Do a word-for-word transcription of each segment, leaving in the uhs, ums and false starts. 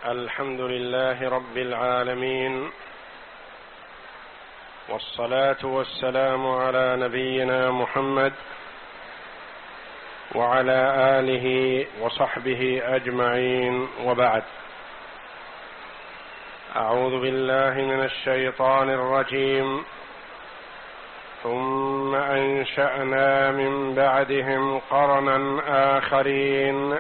الحمد لله رب العالمين، والصلاة والسلام على نبينا محمد وعلى آله وصحبه أجمعين، وبعد. أعوذ بالله من الشيطان الرجيم. ثم أنشأنا من بعدهم قرنا آخرين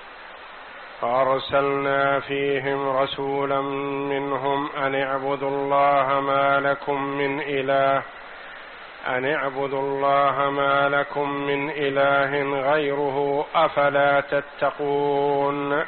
فأرسلنا فيهم رسولا منهم أن اعبدوا الله ما لكم من إله أن اعبدوا الله ما لكم من إله غيره أفلا تتقون.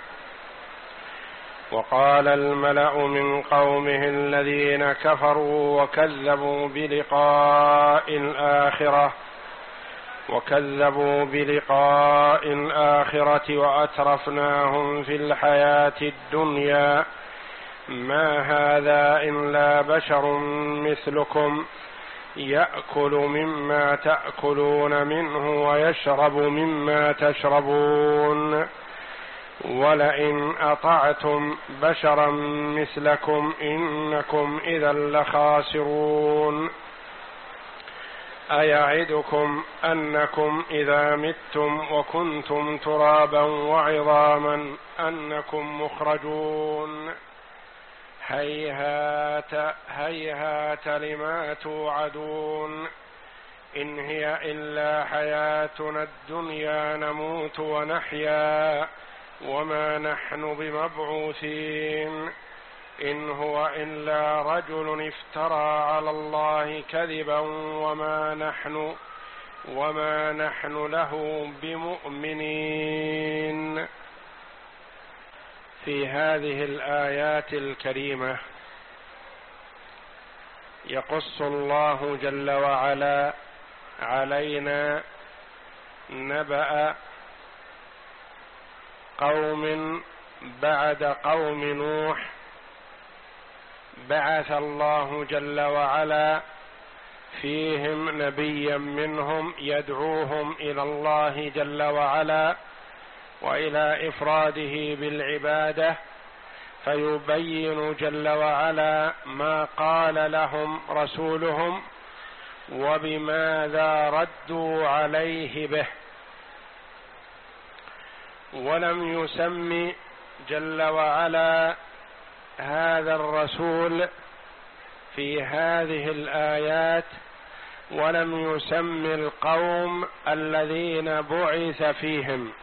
وقال الملأ من قومه الذين كفروا وكذبوا بلقاء الآخرة وكذبوا بلقاء الآخرة وأترفناهم في الحياة الدنيا ما هذا إلا بشر مثلكم يأكل مما تأكلون منه ويشرب مما تشربون ولئن أطعتم بشرا مثلكم إنكم إذا لخاسرون. أيعدكم أنكم إذا متم وكنتم ترابا وعظاما أنكم مخرجون. هيهات هيهات لما توعدون إن هي إلا حياتنا الدنيا نموت ونحيا وما نحن بمبعوثين إن هو إلا رجل افترى على الله كذبا وما نحن وما نحن له بمؤمنين. في هذه الآيات الكريمة يقص الله جل وعلا علينا نبأ قوم بعد قوم نوح بعث الله جل وعلا فيهم نبيا منهم يدعوهم إلى الله جل وعلا وإلى إفراده بالعبادة، فيبين جل وعلا ما قال لهم رسولهم وبماذا ردوا عليه به. ولم يسم جل وعلا هذا الرسول في هذه الآيات ولم يسم القوم الذين بعث فيهم،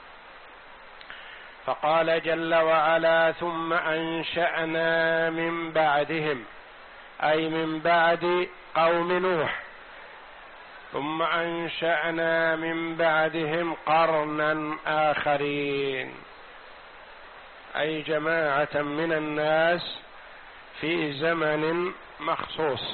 فقال جل وعلا ثم أنشأنا من بعدهم، أي من بعد قوم نوح، ثم أنشأنا من بعدهم قرنا آخرين، أي جماعة من الناس في زمن مخصوص.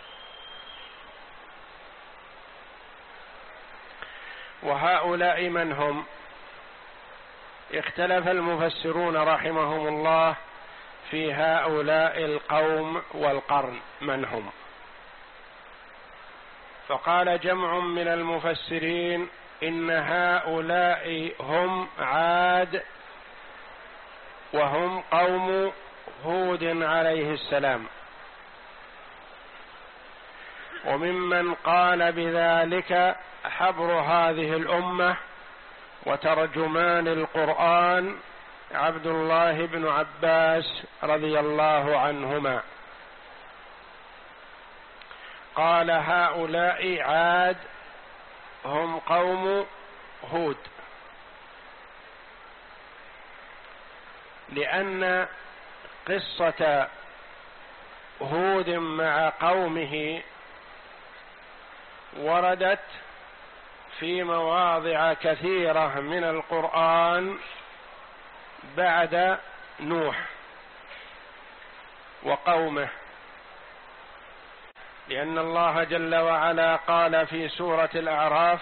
وهؤلاء من هم؟ اختلف المفسرون رحمهم الله في هؤلاء القوم والقرن من هم، فقال جمع من المفسرين إن هؤلاء هم عاد وهم قوم هود عليه السلام. وممن قال بذلك حبر هذه الأمة وترجمان القرآن عبد الله بن عباس رضي الله عنهما، قال هؤلاء عاد هم قوم هود، لأن قصة هود مع قومه وردت في مواضع كثيرة من القرآن بعد نوح وقومه، لأن الله جل وعلا قال في سورة الأعراف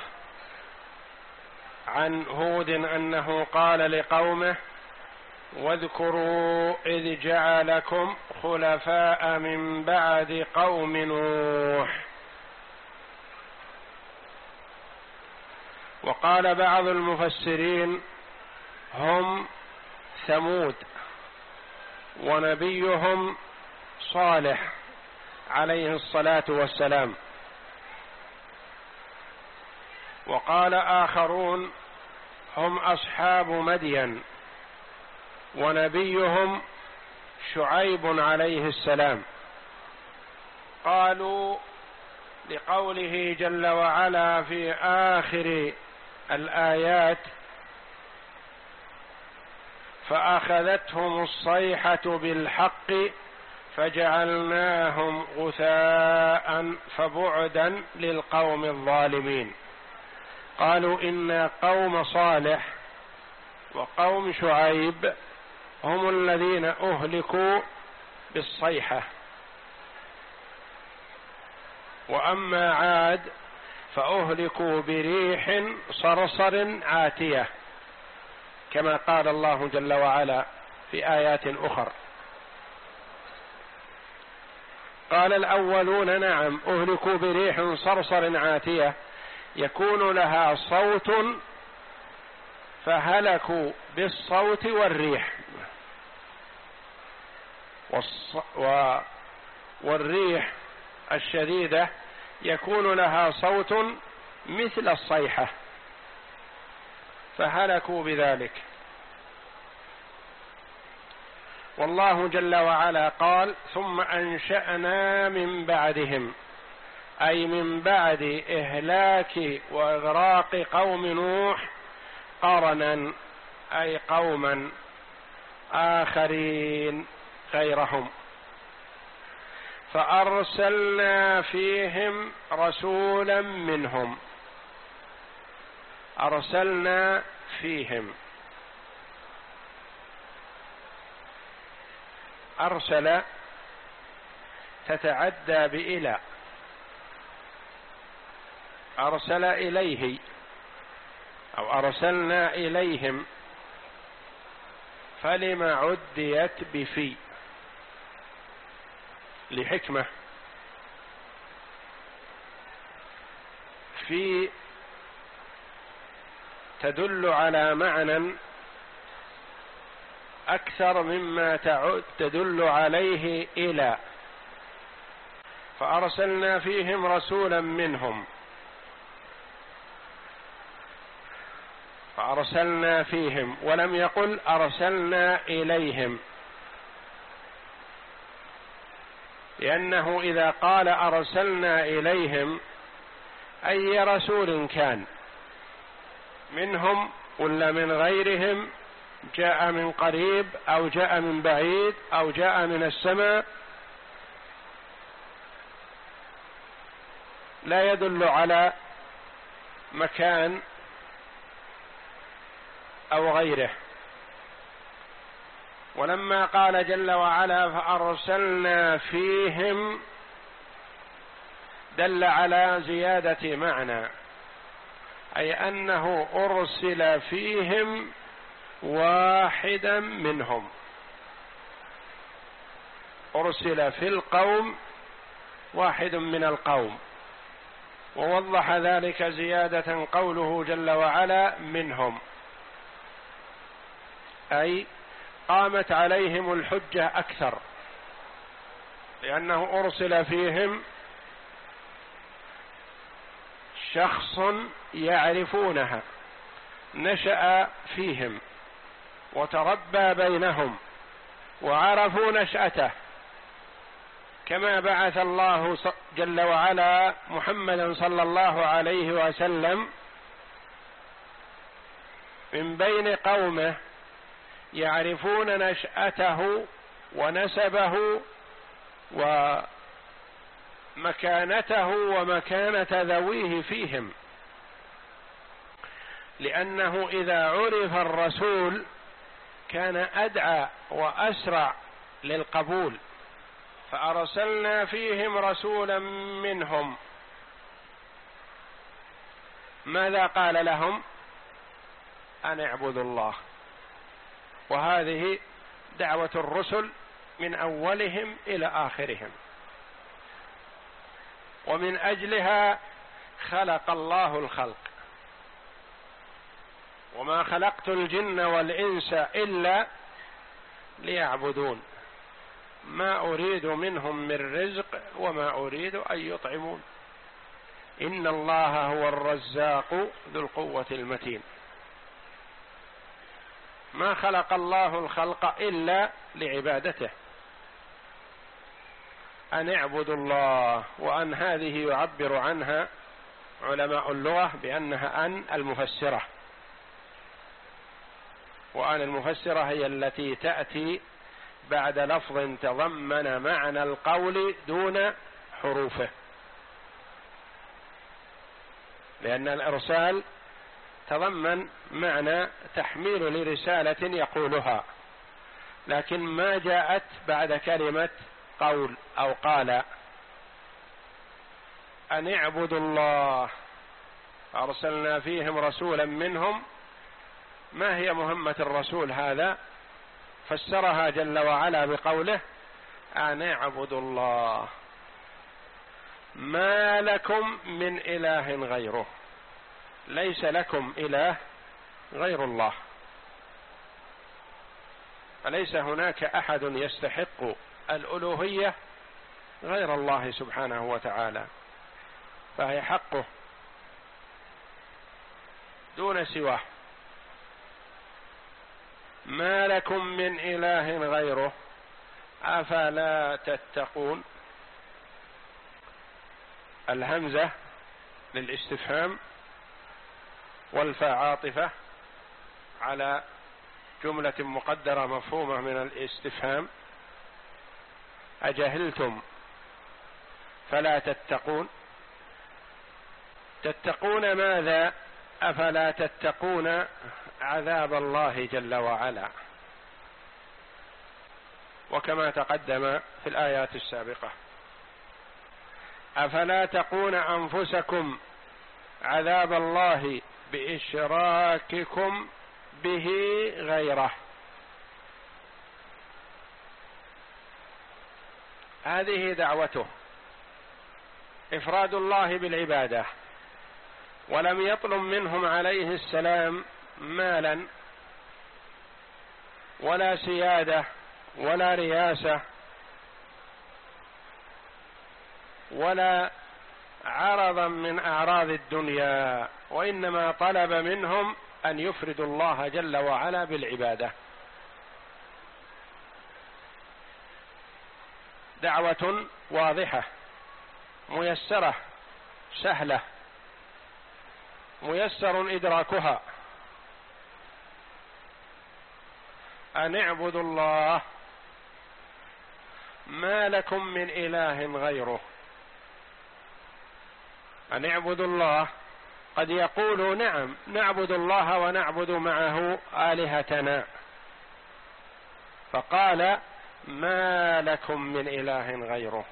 عن هود أنه قال لقومه واذكروا إذ جعلكم خلفاء من بعد قوم نوح. وقال بعض المفسرين هم ثمود ونبيهم صالح عليه الصلاة والسلام. وقال آخرون هم أصحاب مدين ونبيهم شعيب عليه السلام. قالوا لقوله جل وعلا في آخر الآيات فأخذتهم الصيحة بالحق فجعلناهم غثاء فبعدا للقوم الظالمين. قالوا إن قوم صالح وقوم شعيب هم الذين أهلكوا بالصيحة، وأما عاد فأهلكوا بريح صرصر عاتية كما قال الله جل وعلا في آيات أخرى. قال الأولون نعم أهلكوا بريح صرصر عاتية يكون لها صوت فهلكوا بالصوت والريح، والريح الشديدة يكون لها صوت مثل الصيحة فهلكوا بذلك. والله جل وعلا قال ثم أنشأنا من بعدهم، أي من بعد إهلاك وإغراق قوم نوح قرنا، أي قوما آخرين غيرهم، فأرسلنا فيهم رسولا منهم. أرسلنا فيهم، أرسل تتعدى بإلى، أرسل إليه أو أرسلنا إليهم، فلم عديت بفي لحكمة. في تدل على معنى أكثر مما تدل عليه إلى، فأرسلنا فيهم رسولا منهم، فأرسلنا فيهم ولم يقل أرسلنا إليهم، لأنه إذا قال أرسلنا إليهم أي رسول كان منهم ولا من غيرهم، جاء من قريب أو جاء من بعيد أو جاء من السماء، لا يدل على مكان أو غيره. ولما قال جل وعلا فأرسلنا فيهم دل على زيادة معنى، أي أنه أرسل فيهم واحدا منهم، أرسل في القوم واحد من القوم. ووضح ذلك زيادة قوله جل وعلا منهم، أي قامت عليهم الحجة أكثر، لأنه أرسل فيهم شخص يعرفونها، نشأ فيهم وتربى بينهم وعرفوا نشأته، كما بعث الله جل وعلا محمدا صلى الله عليه وسلم من بين قومه يعرفون نشأته ونسبه ومكانته ومكانة ذويه فيهم، لأنه إذا عرف الرسول كان أدعى وأسرع للقبول. فأرسلنا فيهم رسولا منهم، ماذا قال لهم؟ أن اعبدوا الله. وهذه دعوة الرسل من أولهم إلى آخرهم، ومن أجلها خلق الله الخلق. وما خلقت الجن والإنس إلا ليعبدون. ما أريد منهم من رزق وما أريد أن يطعمون إن الله هو الرزاق ذو القوة المتين. ما خلق الله الخلق إلا لعبادته، أن اعبدوا الله، وأن هذه يعبر عنها علماء اللغة بأنها أن المفسرة، وأن المفسرة هي التي تأتي بعد لفظ تضمن معنى القول دون حروفه، لأن الإرسال تضمن معنى تحميل لرسالة يقولها، لكن ما جاءت بعد كلمة قول أو قال. أن اعبدوا الله أرسلنا فيهم رسولا منهم، ما هي مهمة الرسول هذا؟ فسرها جل وعلا بقوله أن اعبدوا الله ما لكم من إله غيره، ليس لكم إله غير الله، فليس هناك أحد يستحق الألوهية غير الله سبحانه وتعالى، فهي حقه دون سواه. ما لكم من إله غيره أفلا تتقون. الهمزة للاستفهام والفاء عاطفة على جملة مقدرة مفهومة من الاستفهام. أجهلتم فلا تتقون، تتقون ماذا؟ أفلا تتقون عذاب الله جل وعلا، وكما تقدم في الآيات السابقة أفلا تقون أنفسكم عذاب الله بإشراككم به غيره. هذه دعوته، إفراد الله بالعبادة، ولم يطلب منهم عليه السلام مالا ولا سيادة ولا رياسة ولا عرضا من أعراض الدنيا، وإنما طلب منهم أن يفردوا الله جل وعلا بالعبادة. دعوة واضحة ميسرة سهلة ميسر إدراكها. أن اعبدوا الله ما لكم من إله غيره. أن اعبدوا الله، قد يقولوا نعم نعبد الله ونعبد معه آلهتنا، فقال ما لكم من إله غيره.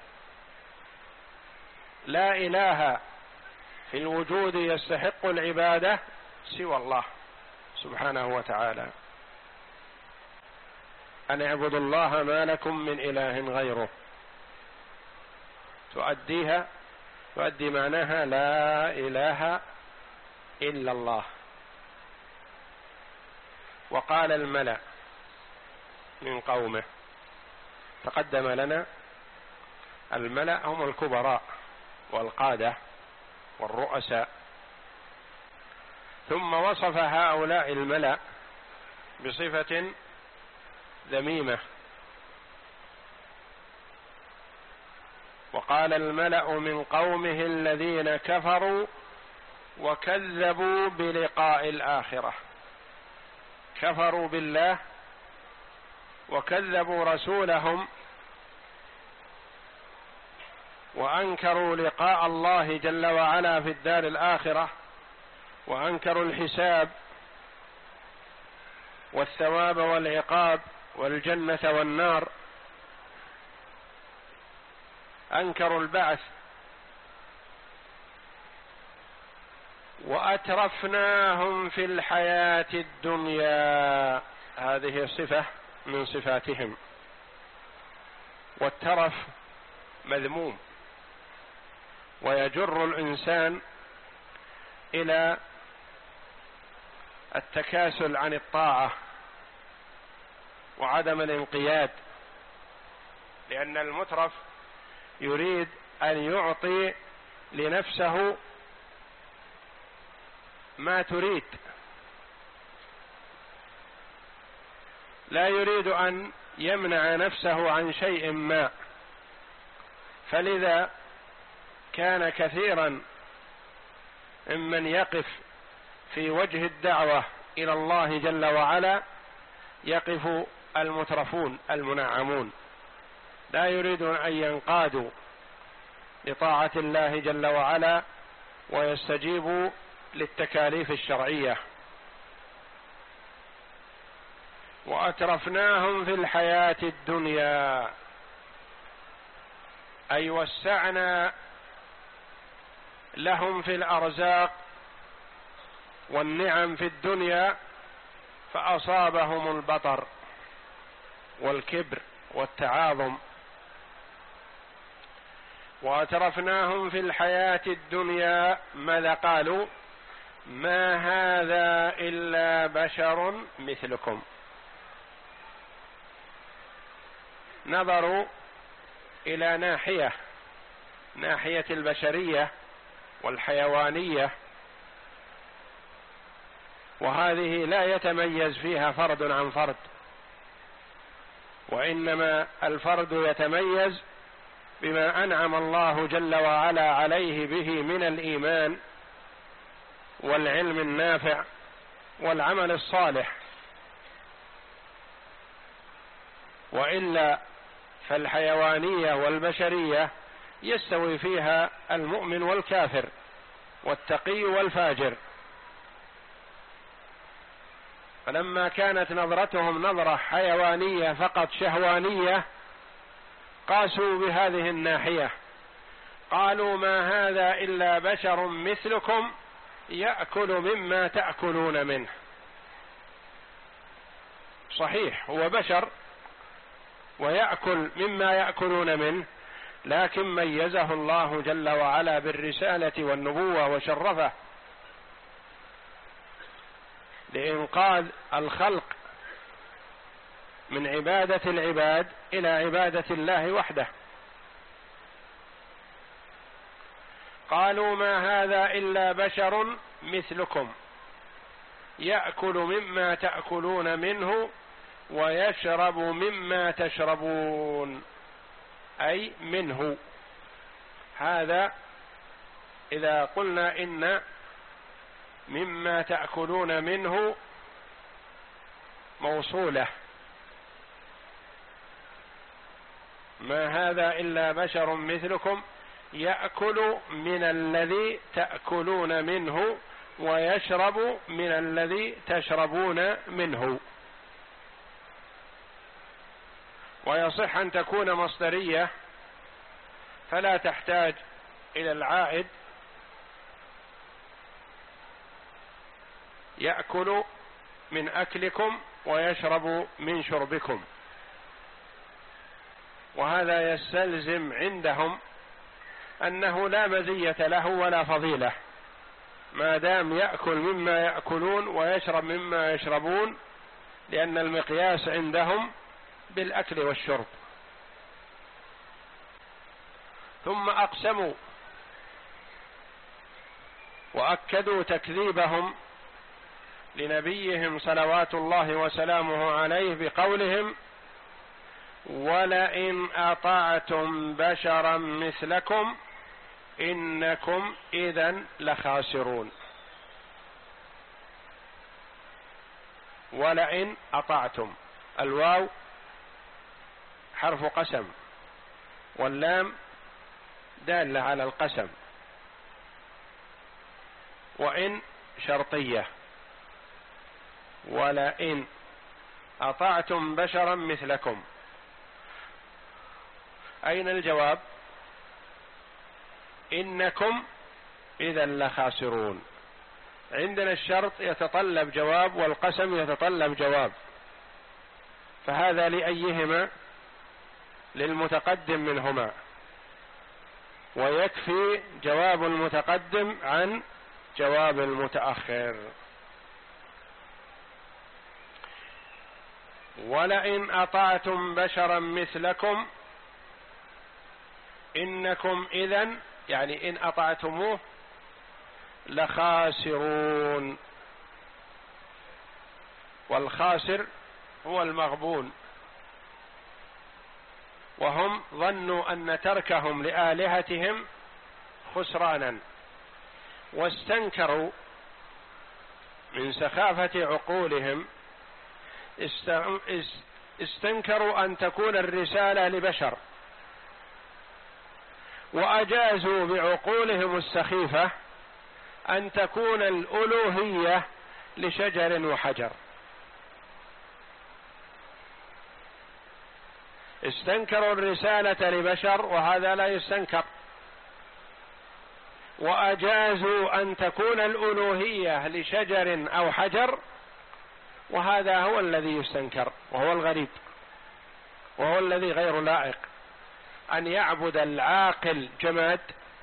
لا إله في الوجود يستحق العبادة سوى الله سبحانه وتعالى. أن اعبدوا الله ما لكم من إله غيره، تؤديها تؤدي معناها لا إله إلا الله. وقال الملأ من قومه، تقدم لنا الملأ هم الكبراء والقادة والرؤساء، ثم وصف هؤلاء الملأ بصفة ذميمة، وقال الملأ من قومه الذين كفروا وكذبوا بلقاء الآخرة. كفروا بالله وكذبوا رسولهم وأنكروا لقاء الله جل وعلا في الدار الآخرة، وأنكروا الحساب والثواب والعقاب والجنة والنار، أنكروا البعث. وأترفناهم في الحياة الدنيا، هذه صفة من صفاتهم. والترف مذموم ويجر الإنسان إلى التكاسل عن الطاعة وعدم الانقياد لأن المترف يريد أن يعطي لنفسه ما تريد، لا يريد أن يمنع نفسه عن شيء ما، فلذا كان كثيرا ممن يقف في وجه الدعوة إلى الله جل وعلا يقف المترفون المنعمون، لا يريدون أن ينقادوا لطاعة الله جل وعلا ويستجيبوا للتكاليف الشرعية. وأترفناهم في الحياة الدنيا، أي وسعنا لهم في الأرزاق والنعم في الدنيا، فأصابهم البطر والكبر والتعاظم. وأترفناهم في الحياة الدنيا، ماذا قالوا؟ ما هذا إلا بشر مثلكم. نظروا إلى ناحية ناحية البشرية والحيوانية، وهذه لا يتميز فيها فرد عن فرد، وإنما الفرد يتميز بما أنعم الله جل وعلا عليه به من الإيمان والعلم النافع والعمل الصالح، وإلا فالحيوانية والبشرية يستوي فيها المؤمن والكافر والتقي والفاجر. فلما كانت نظرتهم نظرة حيوانية فقط شهوانية، قاسوا بهذه الناحية، قالوا ما هذا إلا بشر مثلكم يأكل مما تأكلون منه. صحيح هو بشر ويأكل مما يأكلون منه، لكن ميزه الله جل وعلا بالرسالة والنبوة وشرفه لإنقاذ الخلق من عبادة العباد إلى عبادة الله وحده. قالوا ما هذا إلا بشر مثلكم يأكل مما تأكلون منه ويشرب مما تشربون، أي منه. هذا إذا قلنا إن مما تأكلون منه موصولة، ما هذا إلا بشر مثلكم يأكل من الذي تأكلون منه ويشرب من الذي تشربون منه. ويصح أن تكون مصدرية فلا تحتاج إلى العائد، يأكل من أكلكم ويشرب من شربكم. وهذا يستلزم عندهم أنه لا مزية له ولا فضيلة ما دام يأكل مما يأكلون ويشرب مما يشربون، لأن المقياس عندهم بالأكل والشرب. ثم أقسموا وأكدوا تكذيبهم لنبيهم صلوات الله وسلامه عليه بقولهم ولئن أطعتم بشرا مثلكم إنكم إذن لخاسرون. ولئن أطعتم، الواو حرف قسم واللام دالة على القسم، وإن شرطية. ولئن أطعتم بشرا مثلكم، أين الجواب؟ إنكم إذا لخاسرون. عندنا الشرط يتطلب جواب والقسم يتطلب جواب، فهذا لأيهما؟ للمتقدم منهما، ويكفي جواب المتقدم عن جواب المتأخر. ولئن أطعتم بشرا مثلكم إنكم إذن يعني إن أطعتموه لخاسرون، والخاسر هو المغبون، وهم ظنوا أن تركهم لآلهتهم خسرانا، واستنكروا من سخافة عقولهم، استنكروا أن تكون الرسالة لبشر، وأجازوا بعقولهم السخيفة أن تكون الألوهية لشجر وحجر. استنكروا الرسالة لبشر وهذا لا يستنكر، وأجازوا أن تكون الألوهية لشجر أو حجر، وهذا هو الذي يستنكر، وهو الغريب، وهو الذي غير لائق أن يعبد العاقل جماد.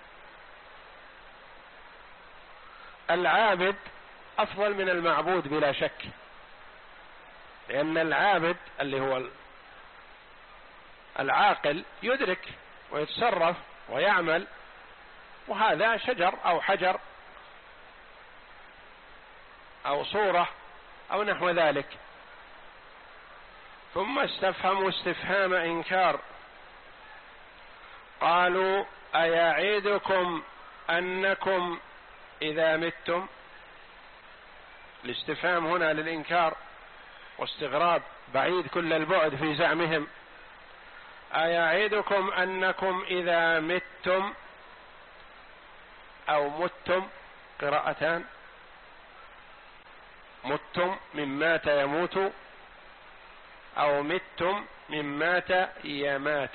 العابد أفضل من المعبود بلا شك، لأن العابد اللي هو العاقل يدرك ويتصرف ويعمل، وهذا شجر أو حجر أو صورة أو نحو ذلك. ثم استفهموا استفهام إنكار، قالوا أيعدكم أنكم إذا متم. الاستفهام هنا للإنكار واستغراب بعيد كل البعد في زعمهم. أيعدكم أنكم إذا متم أو متم، قراءتان، متم من مات يموت، أو متم من مات يمات،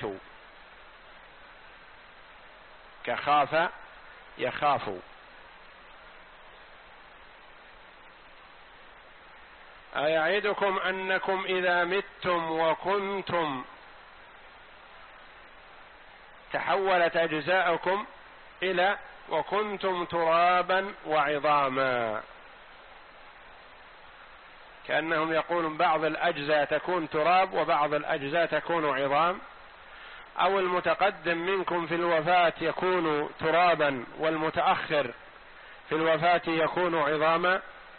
كخاف يخاف. أيعدكم أنكم إذا متم وكنتم، تحولت أجزاؤكم إلى وكنتم ترابا وعظاما، كأنهم يقولون بعض الأجزاء تكون تراب وبعض الأجزاء تكون عظام، أو المتقدم منكم في الوفاة يكون ترابا والمتأخر في الوفاة يكون عظاما.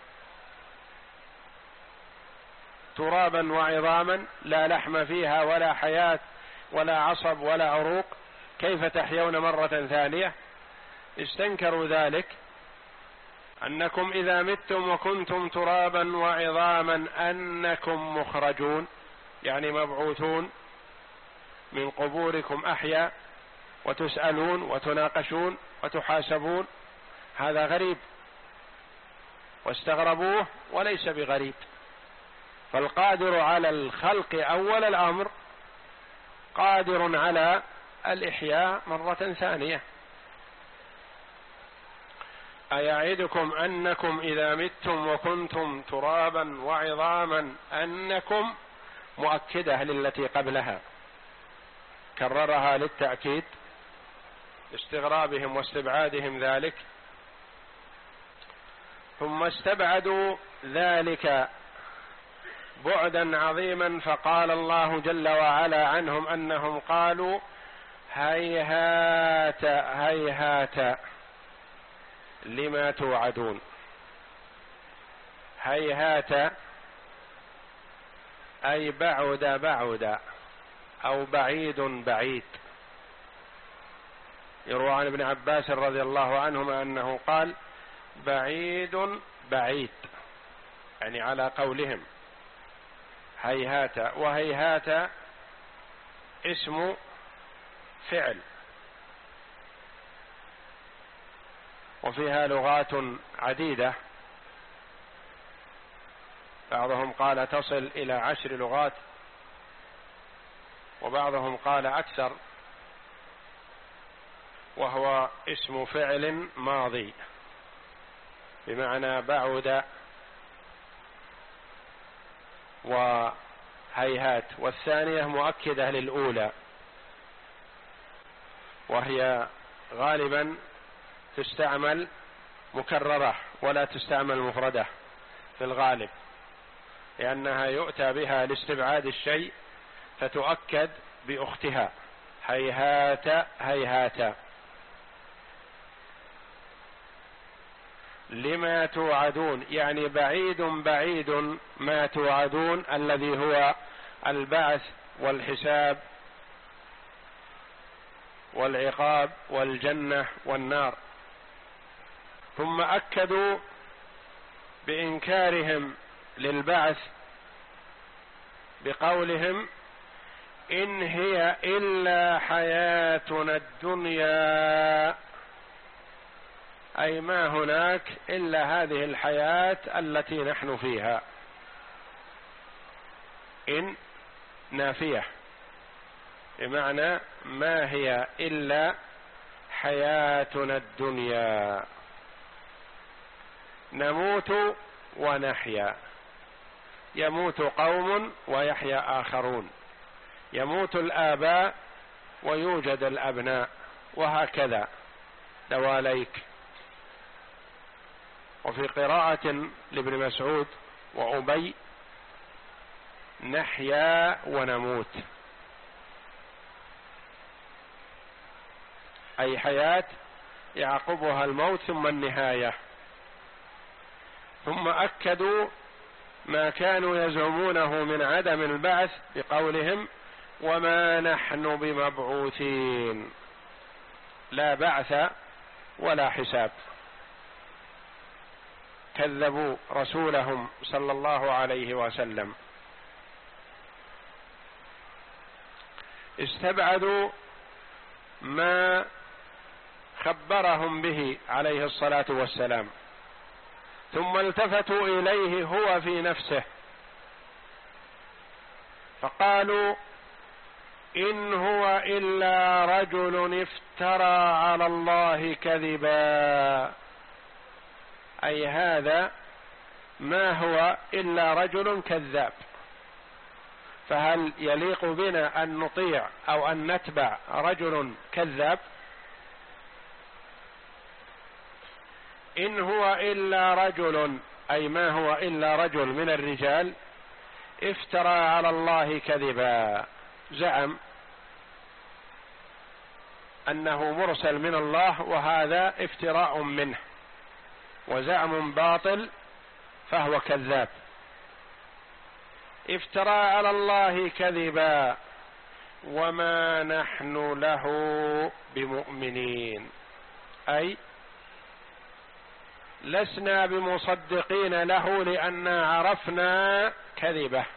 ترابا وعظاما لا لحم فيها ولا حياة ولا عصب ولا عروق، كيف تحيون مرة ثانية؟ استنكروا ذلك، أنكم إذا متم وكنتم ترابا وعظاما أنكم مخرجون، يعني مبعوثون من قبوركم أحياء وتسألون وتناقشون وتحاسبون. هذا غريب واستغربوه وليس بغريب، فالقادر على الخلق أول الأمر قادر على الإحياء مرة ثانية. أيعدكم أنكم إذا متم وكنتم ترابا وعظاما أنكم، مؤكدة للتي قبلها، كررها للتأكيد استغرابهم واستبعادهم ذلك. ثم استبعدوا ذلك بعدا عظيما، فقال الله جل وعلا عنهم أنهم قالوا هيهات هيهات لما توعدون. هيهات أي بعد بعد أو بعيد بعيد. يروى عن ابن عباس رضي الله عنهما أنه قال بعيد بعيد، يعني على قولهم هيهات. وهيهات اسم فعل، وفيها لغات عديدة، بعضهم قال تصل إلى عشر لغات، وبعضهم قال أكثر، وهو اسم فعل ماضي بمعنى بعد وهيهات، والثانية مؤكدة للأولى، وهي غالبا تستعمل مكررة ولا تستعمل مفردة في الغالب، لأنها يؤتى بها لاستبعاد الشيء فتؤكد بأختها هيهات هيهات لما توعدون، يعني بعيد بعيد ما توعدون الذي هو البعث والحساب والعقاب والجنة والنار. ثم أكدوا بإنكارهم للبعث بقولهم إن هي إلا حياتنا الدنيا، أي ما هناك إلا هذه الحياة التي نحن فيها. إن نافية بمعنى ما هي إلا حياتنا الدنيا، نموت ونحيا، يموت قوم ويحيا آخرون، يموت الآباء ويوجد الأبناء، وهكذا دواليك. وفي قراءة لابن مسعود وأبي نحيا ونموت، أي حياة يعقبها الموت ثم النهاية. ثم أكدوا ما كانوا يزعمونه من عدم البعث بقولهم وما نحن بمبعوثين، لا بعث ولا حساب. كذبوا رسولهم صلى الله عليه وسلم، استبعدوا ما خبرهم به عليه الصلاة والسلام، ثم التفتوا إليه هو في نفسه فقالوا إن هو إلا رجل افترى على الله كذبا، أي هذا ما هو إلا رجل كذاب. فهل يليق بنا أن نطيع أو أن نتبع رجل كذاب؟ إن هو إلا رجل، أي ما هو إلا رجل من الرجال افترى على الله كذبا، زعم أنه مرسل من الله، وهذا افتراء منه وزعم باطل فهو كذاب. افترى على الله كذبا وما نحن له بمؤمنين، أي لسنا بمصدقين له لأننا عرفنا كذبه.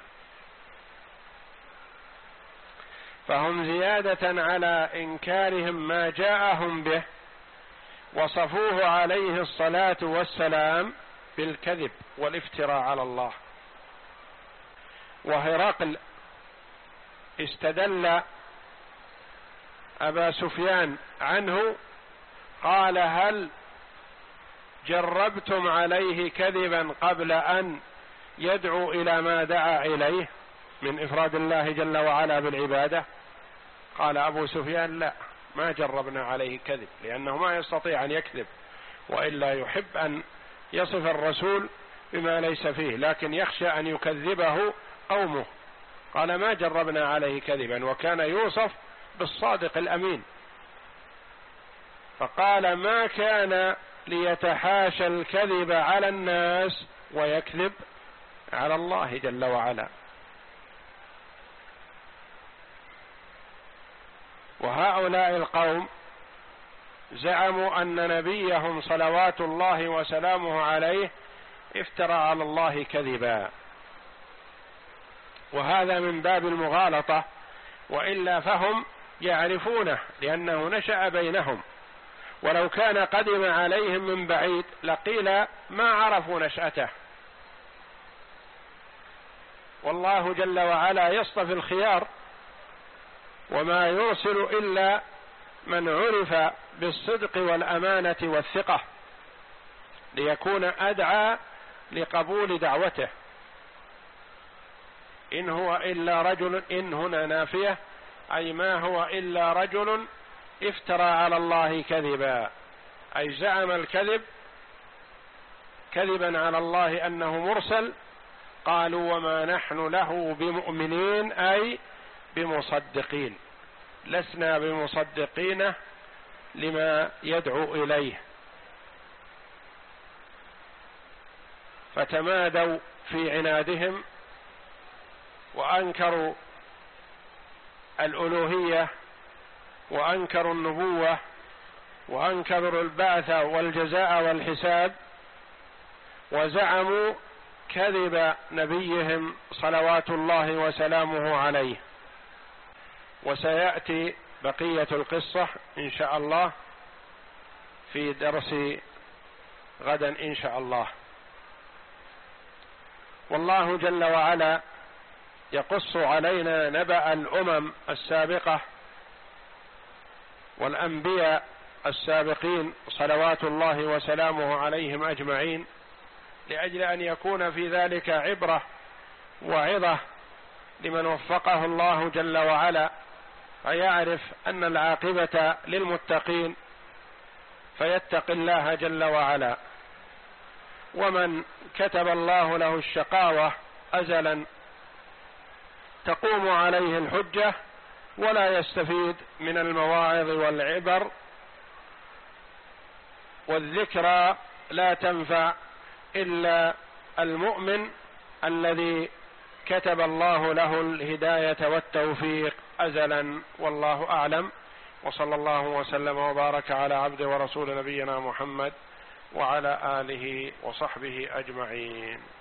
فهم زيادة على إنكارهم ما جاءهم به وصفوه عليه الصلاة والسلام بالكذب والافتراء على الله. وهرقل استدل أبا سفيان عنه قال هل جربتم عليه كذبا قبل أن يدعو إلى ما دعا إليه من إفراد الله جل وعلا بالعبادة؟ قال أبو سفيان لا، ما جربنا عليه كذب، لأنه ما يستطيع أن يكذب، وإلا يحب أن يصف الرسول بما ليس فيه، لكن يخشى أن يكذبه قومه. قال ما جربنا عليه كذبا، وكان يوصف بالصادق الأمين. فقال ما كان ليتحاشى الكذب على الناس ويكذب على الله جل وعلا. وهؤلاء القوم زعموا أن نبيهم صلوات الله وسلامه عليه افترى على الله كذبا، وهذا من باب المغالطة، وإلا فهم يعرفونه لأنه نشأ بينهم، ولو كان قدم عليهم من بعيد لقيل ما عرفوا نشأته. والله جل وعلا يصطفي الخيار، وما يرسل إلا من عرف بالصدق والأمانة والثقة ليكون أدعى لقبول دعوته. إن هو إلا رجل، إن هنا نافية، أي ما هو إلا رجل افترى على الله كذبا، أي زعم الكذب كذبا على الله أنه مرسل. قالوا وما نحن له بمؤمنين، أي بمصدقين. لسنا بمصدقين لما يدعو إليه، فتمادوا في عنادهم وأنكروا الألوهية وأنكروا النبوة وأنكروا البعث والجزاء والحساب، وزعموا كذب نبيهم صلوات الله وسلامه عليه. وسيأتي بقية القصة إن شاء الله في درس غدا إن شاء الله. والله جل وعلا يقص علينا نبأ الأمم السابقة والأنبياء السابقين صلوات الله وسلامه عليهم أجمعين، لأجل أن يكون في ذلك عبرة وعظة لمن وفقه الله جل وعلا، فيعرف أن العاقبة للمتقين فيتقي الله جل وعلا. ومن كتب الله له الشقاوة أزلا تقوم عليه الحجة ولا يستفيد من المواعظ والعبر، والذكرى لا تنفع إلا المؤمن الذي كتب الله له الهداية والتوفيق أزلا. والله أعلم، وصلى الله وسلم وبارك على عبد ورسول نبينا محمد وعلى آله وصحبه أجمعين.